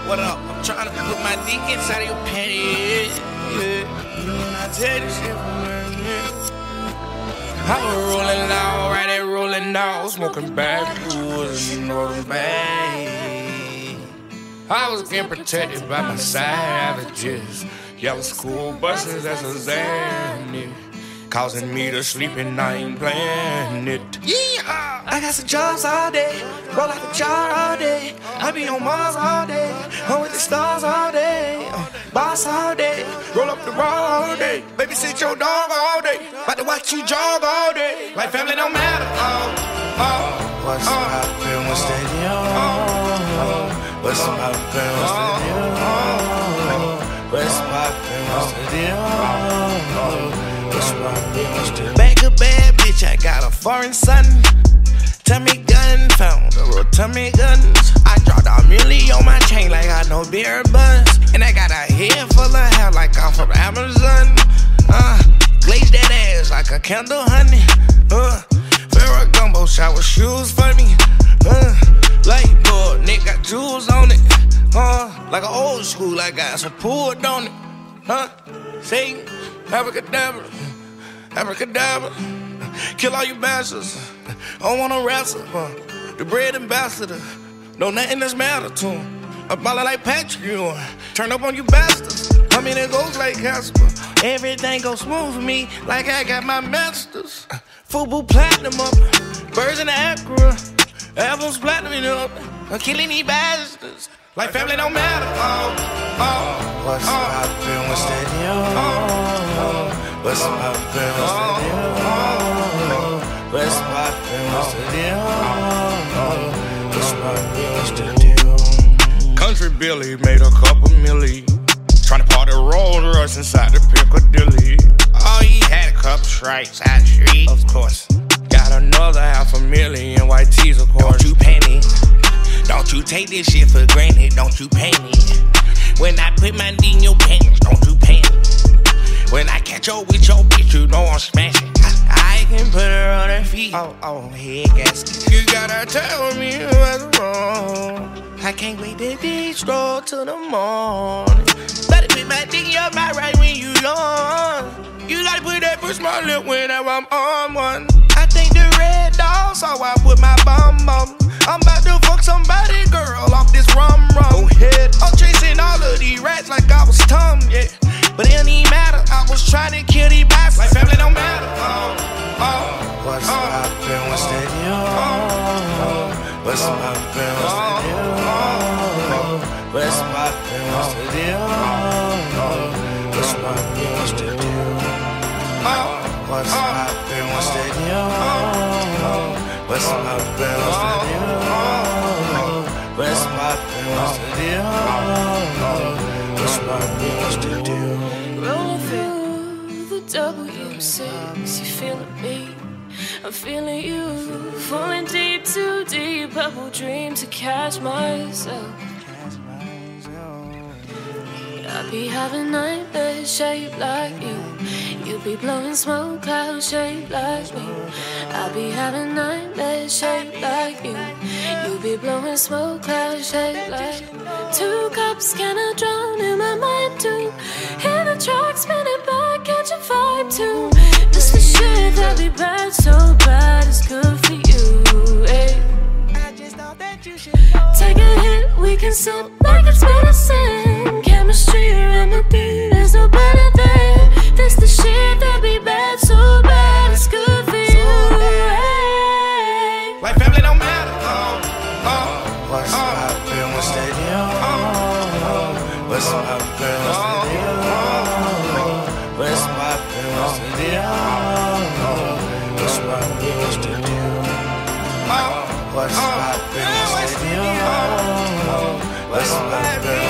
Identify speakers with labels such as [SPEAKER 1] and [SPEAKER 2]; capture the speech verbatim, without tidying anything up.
[SPEAKER 1] What up? I'm trying to put my dick inside of your panties. Yeah. And I tell you shit from I was rolling loud, right there rolling out, smoking backwoods and rolling back. I was getting protected by my savages. Yellow school buses, that's a Xanny. Causing me to sleep and I ain't playing it. Yeah, I got some jobs all day, roll out the jar all day. I be on Mars all day, I'm with the stars all day. Uh, boss all day, roll up the raw all day. Babysit your dog all day, about to watch you jog all day. Like family don't matter. Oh, oh,
[SPEAKER 2] what's
[SPEAKER 1] oh,
[SPEAKER 2] poppin', what's the deal?
[SPEAKER 1] Oh,
[SPEAKER 2] what's poppin', what's the deal? What's poppin', what's the deal?
[SPEAKER 1] Back a bad bitch, I got a foreign son. Tummy gun, found a real tummy guns. I dropped a milli on my chain like I know beer buns. And I got a head full of hair like I'm from Amazon. Uh, glaze that ass like a candle, honey. Uh, Ferragamo shower shoes for me. Uh, light bulb, Nick got jewels on it. Uh, like an old school, I got some pool on it. Huh? Satan, abracadabra. Abracadabra, kill all you bastards. I don't wanna wrestle, uh, the bread ambassador. No nothing that's matter to him. I'm ballin' like Patrick, you turn up on you bastards. I mean it goes like Casper. Everything goes smooth for me, like I got my masters. Fubu platinum up, birds in the Acura. Albums platinum up, I'm killing these bastards. Like family don't matter. Oh, oh,
[SPEAKER 2] what's
[SPEAKER 1] oh,
[SPEAKER 2] poppin', what's the deal?
[SPEAKER 1] Oh,
[SPEAKER 2] what's poppin', what's the deal? What's poppin', what's the deal? What's poppin', what's the deal?
[SPEAKER 1] Country Billy made a couple milli, tryna party Rolls Royce inside the Piccadilly. Oh, he had a couple stripes out the street, of course. Got another half a million white tees, of course. Don't you panic. Don't you take this shit for granted, don't you panic. When I put my D in your pants, don't you panic. When I catch up with your bitch, you know I'm smashing. I, I can put her on her feet, oh, oh, head gasket. You gotta tell me what's wrong. I can't wait to de-stroll till the morning. Better put my dick in your mouth right when you yawn. You gotta put that push my lip whenever I'm on one. I think the red dog saw I put my bum on. I'm about to fuck somebody, girl, off this rum rum. Go ahead. I'm chasing all of these rats like I was Tom, yeah. But it don't even matter, I was trying to kill these bastards. Like family don't matter. Oh, oh,
[SPEAKER 2] what's
[SPEAKER 1] oh,
[SPEAKER 2] poppin', what's the deal? What's poppin', what's the deal? What's poppin', what's the deal? What's poppin', what's the deal? What's poppin', what's the deal? What's poppin', what's the deal? What's poppin', what's the deal? What's poppin', what's the deal?
[SPEAKER 3] Rolling through the W six, you feeling me? I'm feeling you. Falling deep, too deep, purple dream to catch myself. I be having nightmares shaped like you. You be blowing smoke clouds shaped like me. I be having nightmares shaped like you. You be blowing smoke clouds shaped like two cups, can I drown in my mind too? Hear the track spinning back, catch a vibe too. This the shit that be bad, so bad it's good for you, eh? Take a hit, we can sip like it's medicine. Chemistry, remedy, there's no better than this the shit that be bad, so bad it's good for you, eh?
[SPEAKER 1] like family don't matter. Oh, oh,
[SPEAKER 2] what's
[SPEAKER 1] oh,
[SPEAKER 2] poppin', what's the deal? What's poppin', what's the deal? What's poppin', what's the deal? What's poppin', what's the deal? What's poppin', what's the deal? What's poppin'?